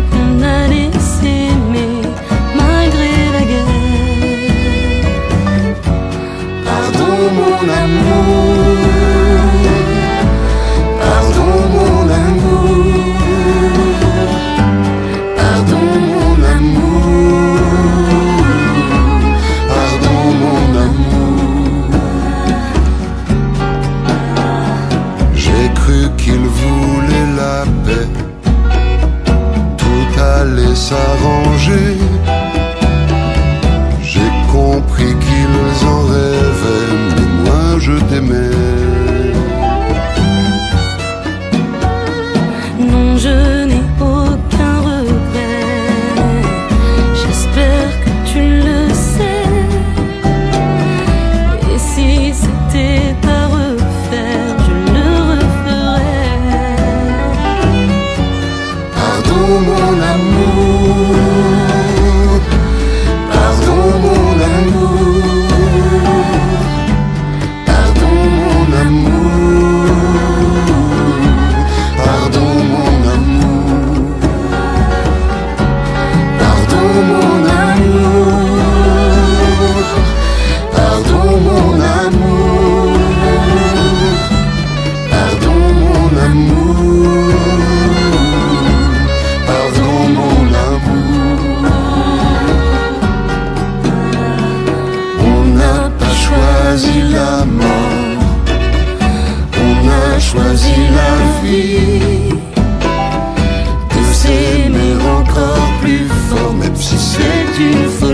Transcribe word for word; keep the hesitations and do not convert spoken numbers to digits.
qu'on allait s'aimer malgré la guerre. Pardon mon amour, pardon mon amour, pardon mon amour, pardon mon amour. J'ai cru qu'il voulait la paix, tout allait s'arranger. J'ai compris qu'ils en rêvaient, mais moi je t'aimais. Non, je n'ai aucun regret, j'espère que tu le sais. Et si c'était à refaire, je le referais. Pardon mon amour, pardon mon amour, pardon mon amour, pardon mon amour, pardon mon amour, pardon mon amour, pardon mon amour, pardon mon amour. On n'a pas choisi la mort, on a choisi la vie. De s'aimer encore plus fort, même si c'est une faute.